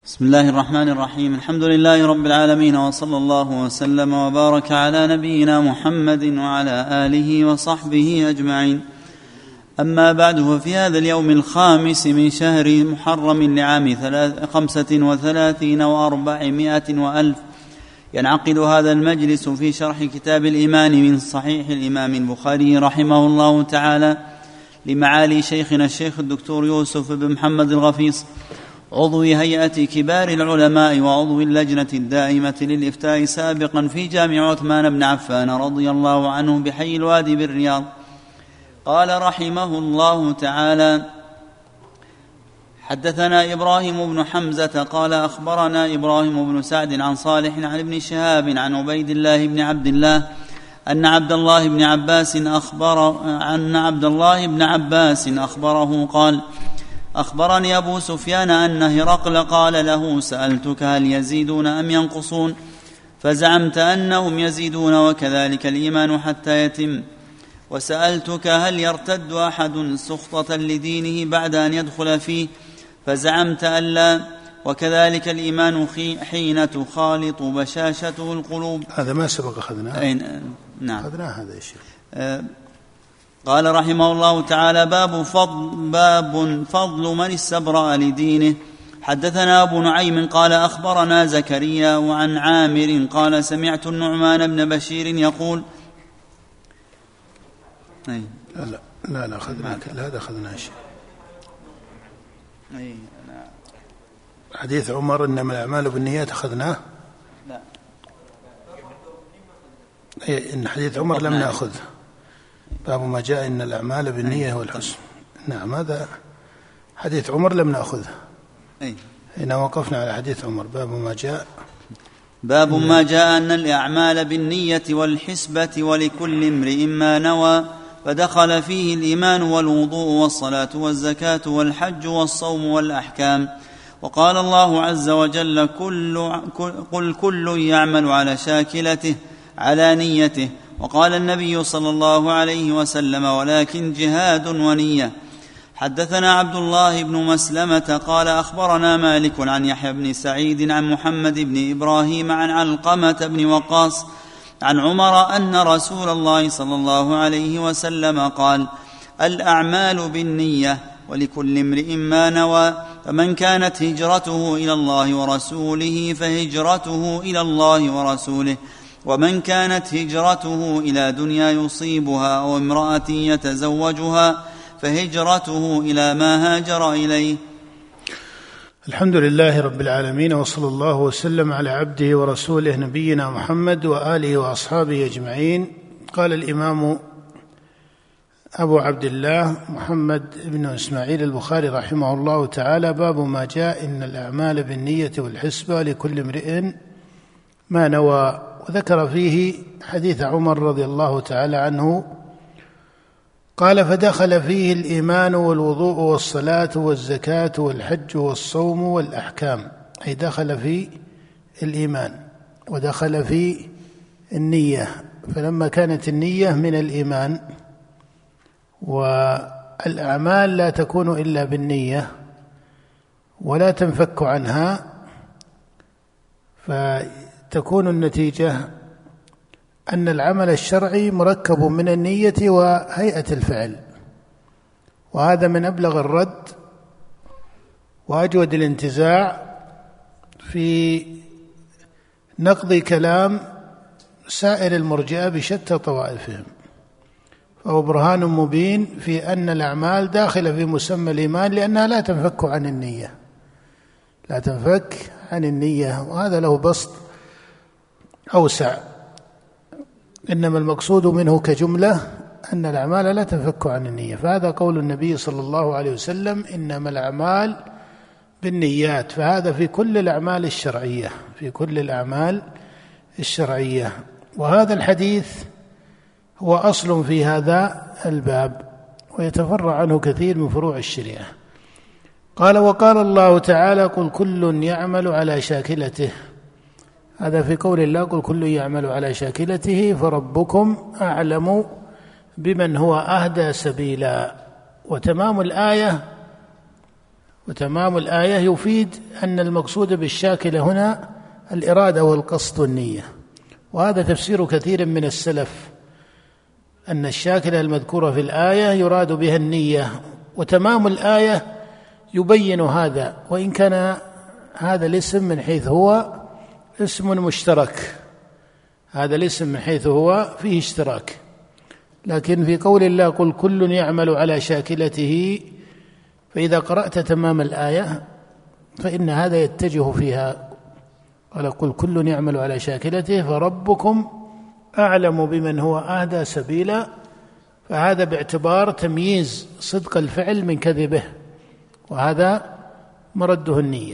بسم الله الرحمن الرحيم. الحمد لله رب العالمين، وصلى الله وسلم وبارك على نبينا محمد وعلى آله وصحبه أجمعين. أما بعد، ففي هذا اليوم الخامس من شهر محرم لعام 35 و400 وألف ينعقد هذا المجلس في شرح كتاب الإيمان من صحيح الإمام البخاري رحمه الله تعالى لمعالي شيخنا الشيخ الدكتور يوسف بن محمد الغفيص، عضو هيئة كبار العلماء وعضو اللجنة الدائمة للإفتاء سابقا في جامع عثمان بن عفان رضي الله عنه بحي الوادي بالرياض. قال رحمه الله تعالى: حدثنا إبراهيم بن حمزة قال أخبرنا إبراهيم بن سعد عن صالح عن ابن شهاب عن عبيد الله بن عبد الله أن عبد الله بن عباس أخبره قال: أخبرني أبو سفيان أن هرقل قال له: سألتك هل يزيدون أم ينقصون؟ فزعمت أنهم يزيدون وكذلك الإيمان حتى يتم. وسألتك هل يرتد أحد سخطة لدينه بعد أن يدخل فيه؟ فزعمت ألا، وكذلك الإيمان حين تخالط بشاشته القلوب. هذا ما سبق أخذناه. نعم أخذناه هذا الشيء. قال رحمه الله تعالى: باب فضل من استبرأ لدينه. حدثنا أبو نعيم قال أخبرنا زكريا وعن عامر قال: سمعت النعمان بن بشير يقول: لا أخذناه، هذا أخذناه شيء. حديث عمر إنما الأعمال بالنيات أخذناه. لا، إن حديث عمر لم نأخذ. باب ما جاء إن الأعمال بالنية والحسن. نعم، هذا حديث عمر لم نأخذه. هنا وقفنا على حديث عمر. باب ما جاء أن الأعمال بالنية والحسبة ولكل امرئ ما نوى، فدخل فيه الإيمان والوضوء والصلاة والزكاة والحج والصوم والأحكام. وقال الله عز وجل: قل كل يعمل على شاكلته على نيته. وقال النبي صلى الله عليه وسلم: ولكن جهاد ونية. حدثنا عبد الله بن مسلمة قال أخبرنا مالك عن يحيى بن سعيد عن محمد بن إبراهيم عن علقمة بن وقاص عن عمر أن رسول الله صلى الله عليه وسلم قال: الأعمال بالنية ولكل امرئ ما نوى، فمن كانت هجرته إلى الله ورسوله فهجرته إلى الله ورسوله، ومن كانت هجرته إلى دنيا يصيبها أو امرأة يتزوجها فهجرته إلى ما هاجر إليه. الحمد لله رب العالمين، وصلى الله وسلم على عبده ورسوله نبينا محمد وآله وأصحابه أجمعين. قال الإمام أبو عبد الله محمد بن إسماعيل البخاري رحمه الله تعالى: باب ما جاء إن الأعمال بالنية والحسبة لكل امرئ ما نوى. وذكر فيه حديث عمر رضي الله تعالى عنه قال: فدخل فيه الإيمان والوضوء والصلاة والزكاة والحج والصوم والأحكام، أي دخل في الإيمان ودخل في النية. فلما كانت النية من الإيمان، والأعمال لا تكون إلا بالنية ولا تنفك عنها، فتكون النتيجة أن العمل الشرعي مركب من النية وهيئة الفعل. وهذا من أبلغ الرد وأجود الانتزاع في نقض كلام سائر المرجئة بشتى طوائفهم، فهو برهان مبين في أن الأعمال داخلة في مسمى الإيمان، لأنها لا تنفك عن النية، لا تنفك عن النية. وهذا له بسط أوسع، إنما المقصود منه كجملة أن الأعمال لا تنفك عن النية. فهذا قول النبي صلى الله عليه وسلم: إنما الأعمال بالنيات. فهذا في كل الأعمال الشرعية، في كل الأعمال الشرعية. وهذا الحديث هو أصل في هذا الباب، ويتفرع عنه كثير من فروع الشريعة. قال: وقال الله تعالى: قل كل يعمل على شاكلته. هذا في قول الله: قل كل يعمل على شاكلته فربكم أعلم بمن هو أهدى سبيلا. وتمام الآية وتمام الآية يفيد أن المقصود بالشاكلة هنا الإرادة والقصد والنية، وهذا تفسير كثير من السلف أن الشاكلة المذكورة في الآية يراد بها النية، وتمام الآية يبين هذا، وإن كان هذا الاسم من حيث هو اسم مشترك، هذا الاسم من حيث هو فيه اشتراك، لكن في قول الله قل كل يعمل على شاكلته، فإذا قرأت تمام الآية فإن هذا يتجه فيها. قال قل كل يعمل على شاكلته فربكم أعلم بمن هو أهدى سبيلا، فهذا باعتبار تمييز صدق الفعل من كذبه، وهذا مرده النية.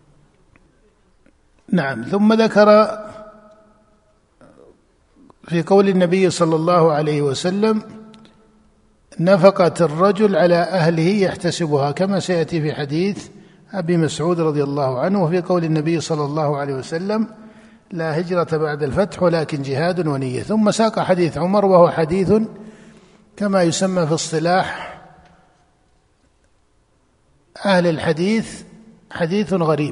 نعم. ثم ذكر في قول النبي صلى الله عليه وسلم نفقة الرجل على أهله يحتسبها، كما سيأتي في حديث أبي مسعود رضي الله عنه، وفي قول النبي صلى الله عليه وسلم لا هجرة بعد الفتح ولكن جهاد ونية. ثم ساق حديث عمر، وهو حديث كما يسمى في اصطلاح أهل الحديث حديث غريب،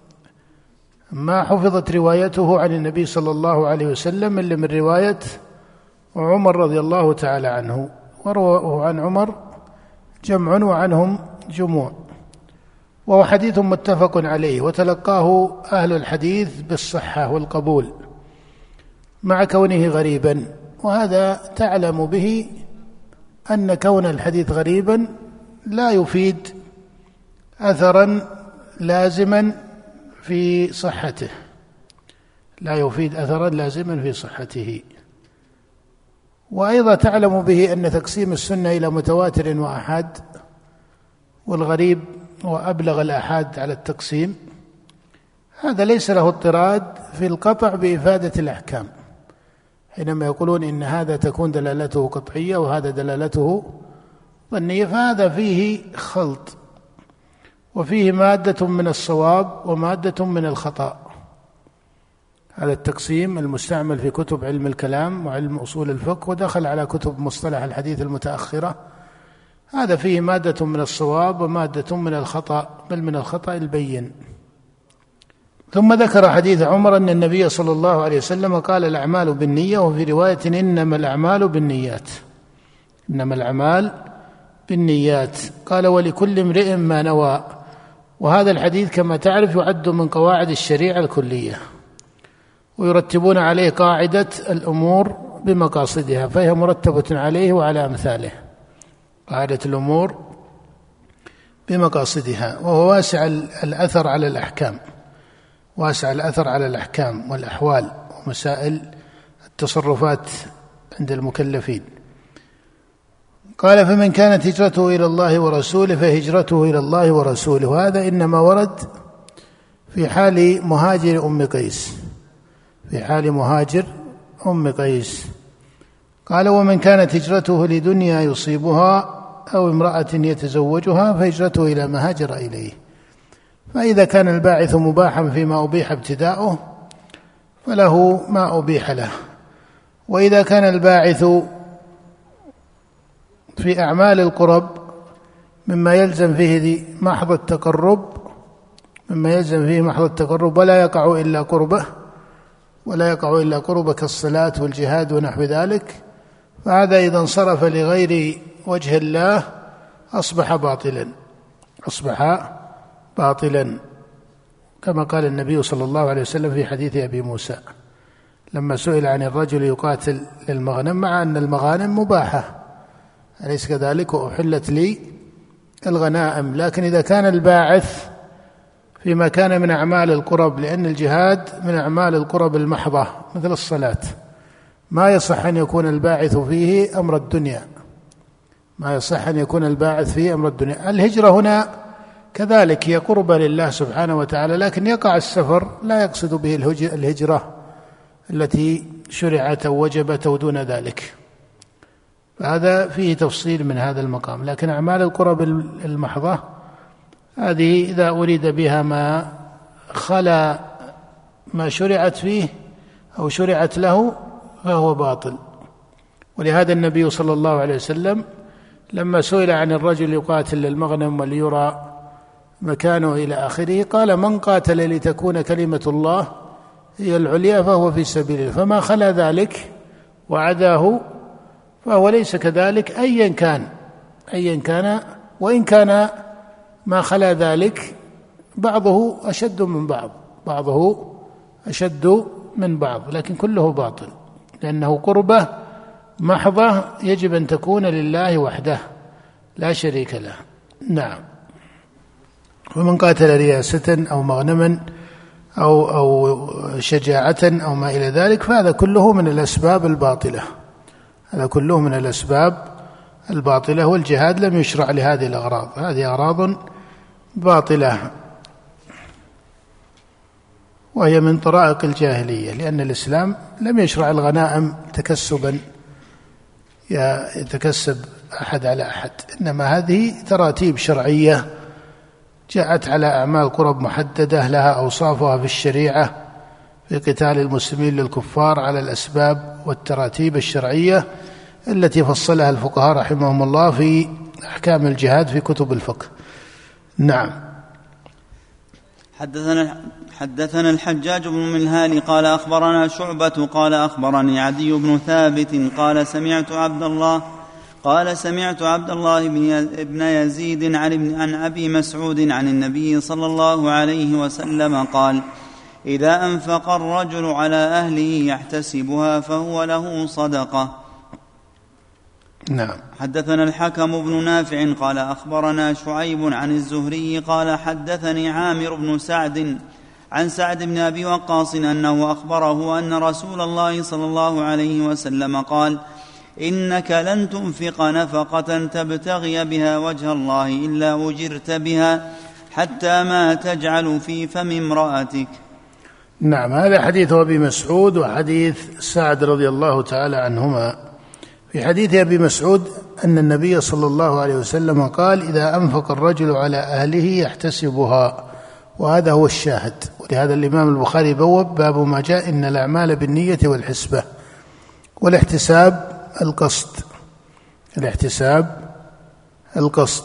ما حفظت روايته عن النبي صلى الله عليه وسلم إلا من رواية عمر رضي الله تعالى عنه، ورواه عن عمر جمع وعنهم جموع، وهو حديث متفق عليه، وتلقاه أهل الحديث بالصحة والقبول مع كونه غريبا. وهذا تعلم به أن كون الحديث غريبا لا يفيد أثرا لازما في صحته، لا يفيد أثرا لازما في صحته. وأيضا تعلم به أن تقسيم السنة إلى متواتر وأحاد، والغريب وأبلغ الآحاد على التقسيم، هذا ليس له اضطراد في القطع بإفادة الأحكام، حينما يقولون إن هذا تكون دلالته قطعية وهذا دلالته ظنية، فهذا فيه خلط، وفيه مادة من الصواب ومادة من الخطأ. هذا التقسيم المستعمل في كتب علم الكلام وعلم أصول الفقه، ودخل على كتب مصطلح الحديث المتأخرة، هذا فيه مادة من الصواب ومادة من الخطأ، بل من الخطأ البين. ثم ذكر حديث عمر أن النبي صلى الله عليه وسلم قال الأعمال بالنية، وفي رواية إنما الأعمال بالنيات، إنما الأعمال بالنيات. قال ولكل امرئ ما نوى، وهذا الحديث كما تعرف يعد من قواعد الشريعة الكلية، ويرتبون عليه قاعدة الأمور بمقاصدها، فهي مرتبة عليه وعلى أمثاله، قاعدة الأمور بمقاصدها، وهو واسع الأثر على الأحكام، واسع الأثر على الأحكام والأحوال ومسائل التصرفات عند المكلفين. قال فمن كانت هجرته إلى الله ورسوله فهجرته إلى الله ورسوله، وهذا إنما ورد في حال مهاجر أم قيس، في حال مهاجر أم قيس. قال ومن كانت هجرته لدنيا يصيبها أو امرأة يتزوجها فهجرته إلى ما هاجر إليه. فإذا كان الباعث مباحا فيما أبيح ابتداؤه فله ما أبيح له، وإذا كان الباعث في أعمال القرب مما يلزم فيه محض التقرب، مما يلزم فيه محض التقرب ولا يقع إلا قربه، ولا يقع إلا قربه كالصلاة والجهاد ونحو ذلك، فهذا إذا انصرف لغير وجه الله أصبح باطلا، أصبح باطلا، كما قال النبي صلى الله عليه وسلم في حديث أبي موسى لما سئل عن الرجل يقاتل للمغنم مع أن المغانم مباحة، أليس كذلك؟ وأحلت لي الغنائم. لكن إذا كان الباعث فيما كان من أعمال القرب، لأن الجهاد من أعمال القرب المحضة مثل الصلاة، ما يصح أن يكون الباعث فيه أمر الدنيا، ما يصح أن يكون الباعث فيه أمر الدنيا. الهجرة هنا كذلك هي قربة لله سبحانه وتعالى، لكن يقع السفر لا يقصد به الهجرة التي شرعت أو وجبت أو دون ذلك، فهذا فيه تفصيل من هذا المقام. لكن أعمال القرب المحضة هذه إذا أريد بها ما خلا ما شرعت فيه أو شرعت له فهو باطل. ولهذا النبي صلى الله عليه وسلم لما سئل عن الرجل يقاتل للمغنم وليرى مكانه إلى آخره. قال: من قاتل لتكون كلمة الله هي العليا فهو في سبيل الله، فما خلا ذلك وعداه فهو ليس كذلك أيا كان، وإن كان ما خلا ذلك بعضه أشد من بعض، لكن كله باطل، لأنه قربة محضة يجب أن تكون لله وحده لا شريك له. نعم. ومن قاتل رياسة أو مغنما أو شجاعة أو ما إلى ذلك فهذا كله من الأسباب الباطلة، والجهاد لم يشرع لهذه الأغراض، هذه أغراض باطلة وهي من طرائق الجاهلية، لأن الإسلام لم يشرع الغنائم تكسبا يتكسب أحد على أحد، إنما هذه تراتيب شرعية جاءت على أعمال قرب محددة لها أوصافها في الشريعة في قتال المسلمين للكفار على الأسباب والتراتيب الشرعية التي فصلها الفقهاء رحمهم الله في أحكام الجهاد في كتب الفقه. نعم. حدثنا الحجاج بن منهال قال أخبرنا شعبة قال أخبرني عدي بن ثابت قال سمعت عبد الله بن يزيد عن أبي مسعود عن النبي صلى الله عليه وسلم قال: إذا أنفق الرجل على أهله يحتسبها فهو له صدقة. نعم. حدثنا الحكم بن نافع قال أخبرنا شعيب عن الزهري قال حدثني عامر بن سعد عن سعد بن أبي وقاص أنه أخبره أن رسول الله صلى الله عليه وسلم قال: إنك لن تنفق نفقة تبتغي بها وجه الله إلا أجرت بها حتى ما تجعل في فم امرأتك. نعم. هذا حديث أبي مسعود وحديث سعد رضي الله تعالى عنهما. في حديث أبي مسعود أن النبي صلى الله عليه وسلم قال: إذا أنفق الرجل على أهله يحتسبها، وهذا هو الشاهد، ولهذا الإمام البخاري بوب باب ما جاء إن الأعمال بالنية والحسبة، والاحتساب القصد،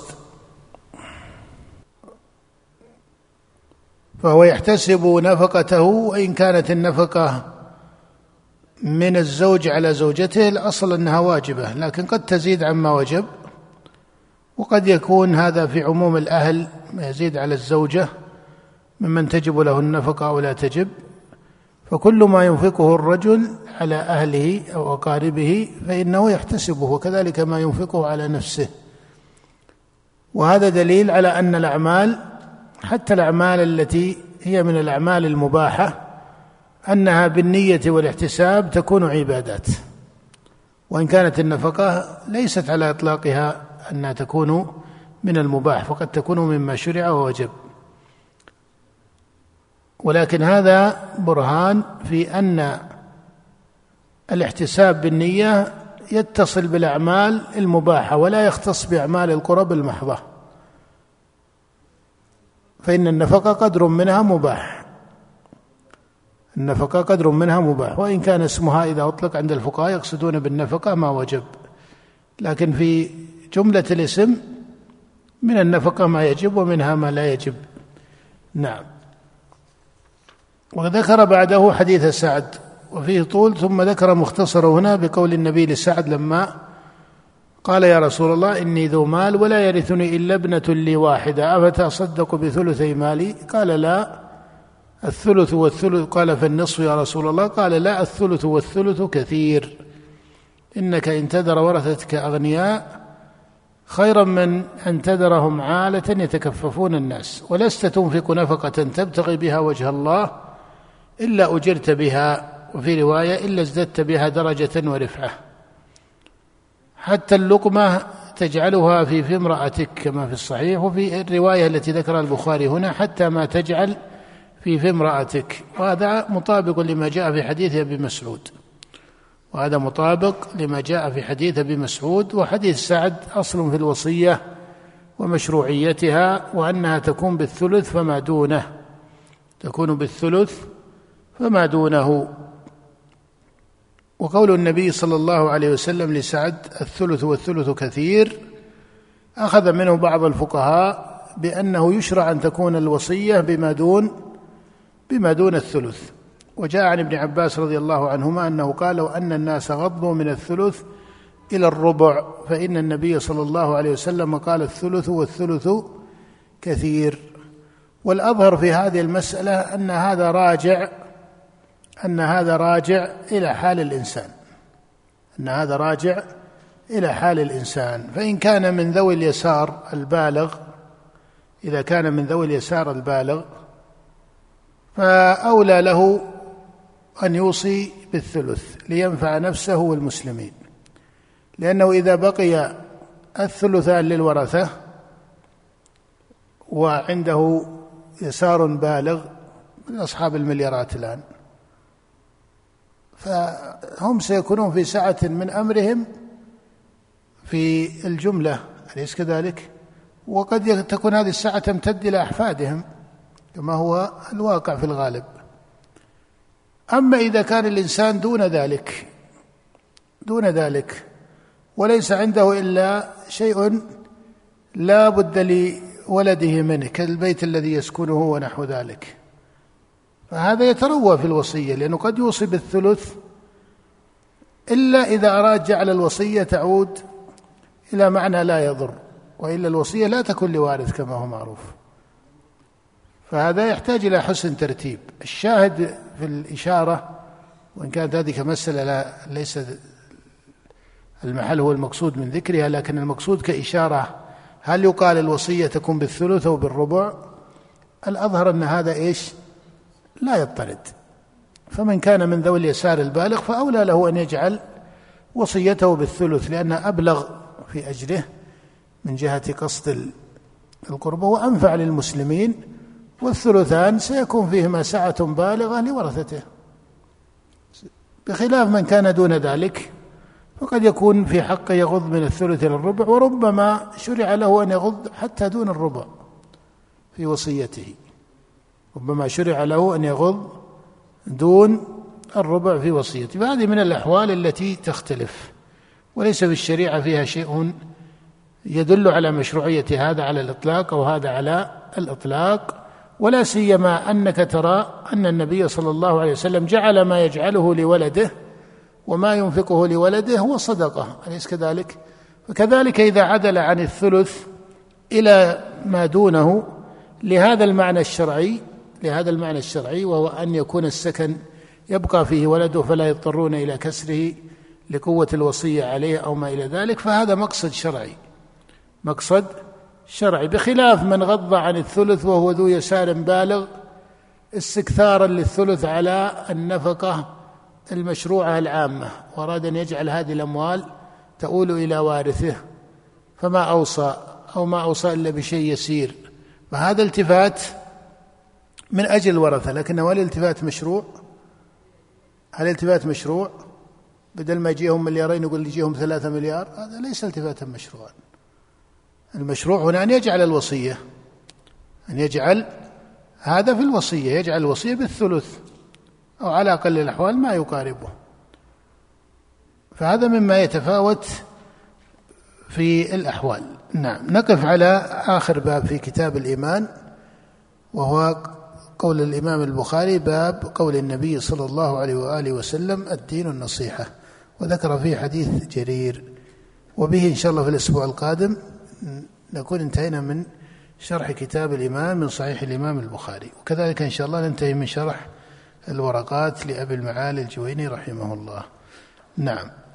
فهو يحتسب نفقته، وإن كانت النفقة من الزوج على زوجته الأصل أنها واجبة، لكن قد تزيد عما وجب، وقد يكون هذا في عموم الأهل ما يزيد على الزوجة ممن تجب له النفقة أو لا تجب، فكل ما ينفقه الرجل على أهله أو أقاربه فإنه يحتسبه، وكذلك ما ينفقه على نفسه. وهذا دليل على أن الأعمال حتى الأعمال التي هي من الأعمال المباحة أنها بالنية والاحتساب تكون عبادات، وإن كانت النفقة ليست على إطلاقها أنها تكون من المباح، فقد تكون مما شرع ووجب. ولكن هذا برهان في أن الاحتساب بالنية يتصل بالأعمال المباحة ولا يختص بأعمال القرب المحضة، فإن النفقة قدر منها مباح، وإن كان اسمها إذا أطلق عند الفقهاء يقصدون بالنفقة ما وجب، لكن في جملة الاسم من النفقة ما يجب ومنها ما لا يجب. نعم. وذكر بعده حديث سعد وفيه طول، ثم ذكر مختصر هنا بقول النبي لسعد لما قال: يا رسول الله إني ذو مال ولا يرثني إلا ابنة لي واحدة، أفتصدق بثلثي مالي؟ قال: لا، الثلث والثلث. قال: فالنصف يا رسول الله؟ قال: لا، الثلث والثلث كثير، إنك إن تذر ورثتك أغنياء خيرا من أن تذرهم عالة يتكففون الناس، ولست تنفق نفقة تبتغي بها وجه الله إلا أجرت بها، وفي رواية إلا ازددت بها درجة ورفعة، حتى اللقمة تجعلها في امرأتك كما في الصحيح، وفي الرواية التي ذكرها البخاري هنا حتى ما تجعل في امرأتك. وهذا مطابق لما جاء في حديث أبي مسعود، وحديث سعد أصل في الوصية ومشروعيتها، وأنها تكون بالثلث فما دونه. وقول النبي صلى الله عليه وسلم لسعد: الثلث والثلث كثير، أخذ منه بعض الفقهاء بأنه يشرع أن تكون الوصية بما دون الثلث. وجاء عن ابن عباس رضي الله عنهما أنه قال: لو أن الناس غضوا من الثلث إلى الربع فإن النبي صلى الله عليه وسلم قال: الثلث والثلث كثير. والأظهر في هذه المسألة أن هذا راجع إلى حال الإنسان، فإن كان من ذوي اليسار البالغ، إذا كان من ذوي اليسار البالغ فأولى له أن يوصي بالثلث لينفع نفسه والمسلمين، لأنه إذا بقي الثلثان للورثة وعنده يسار بالغ من أصحاب المليارات الآن، فهم سيكونون في سعة من أمرهم في الجملة، أليس كذلك؟ وقد تكون هذه السعة تمتد إلى أحفادهم كما هو الواقع في الغالب. أما إذا كان الإنسان دون ذلك وليس عنده إلا شيء لا بد لولده منه كالبيت الذي يسكنه ونحو ذلك، فهذا يتروى في الوصية، لأنه قد يوصي بالثلث إلا إذا أراد جعل الوصية تعود إلى معنى لا يضر، وإلا الوصية لا تكون لوارث كما هو معروف، فهذا يحتاج إلى حسن ترتيب. الشاهد في الإشارة، وإن كانت هذه مسألة ليس المحل هو المقصود من ذكرها، لكن المقصود كإشارة، هل يقال الوصية تكون بالثلث أو بالربع؟ الأظهر أن هذا لا يضطرد، فمن كان من ذوي اليسار البالغ فأولى له أن يجعل وصيته بالثلث، لأنه أبلغ في أجره من جهة قصد القربة وأنفع للمسلمين، والثلثان سيكون فيهما سعة بالغة لورثته، بخلاف من كان دون ذلك فقد يكون في حقه يغض من الثلث إلى الربع، وربما شرع له أن يغض حتى دون الربع في وصيته، فهذه من الأحوال التي تختلف، وليس في الشريعة فيها شيء يدل على مشروعية هذا على الإطلاق أو هذا على الإطلاق، ولا سيما أنك ترى أن النبي صلى الله عليه وسلم جعل ما يجعله لولده وما ينفقه لولده هو صدقة، أليس كذلك؟ فكذلك إذا عدل عن الثلث إلى ما دونه لهذا المعنى الشرعي، وهو أن يكون السكن يبقى فيه ولده فلا يضطرون إلى كسره لقوة الوصية عليه أو ما إلى ذلك، فهذا مقصد شرعي، بخلاف من غض عن الثلث وهو ذو يسار بالغ استكثارا للثلث على النفقة المشروعة العامة، وأراد أن يجعل هذه الأموال تؤول إلى وارثه فما أوصى إلا بشيء يسير، فهذا التفات من أجل الورثة، لكنه هل التفات مشروع؟ بدل ما يجيهم مليارين يقول يجيهم 3 مليار، هذا ليس التفاتا مشروعا. المشروع هنا أن يجعل الوصية، هذا في الوصية، يجعل الوصية بالثلث أو على أقل الأحوال ما يقاربه، فهذا مما يتفاوت في الأحوال. نعم، نقف على آخر باب في كتاب الإيمان، وهو قول الإمام البخاري: باب قول النبي صلى الله عليه وآله وسلم: الدين النصيحة، وذكر فيه حديث جرير، وبه إن شاء الله في الأسبوع القادم نكون انتهينا من شرح كتاب الإيمان من صحيح الإمام البخاري، وكذلك إن شاء الله ننتهي من شرح الورقات لأبي المعالي الجويني رحمه الله. نعم.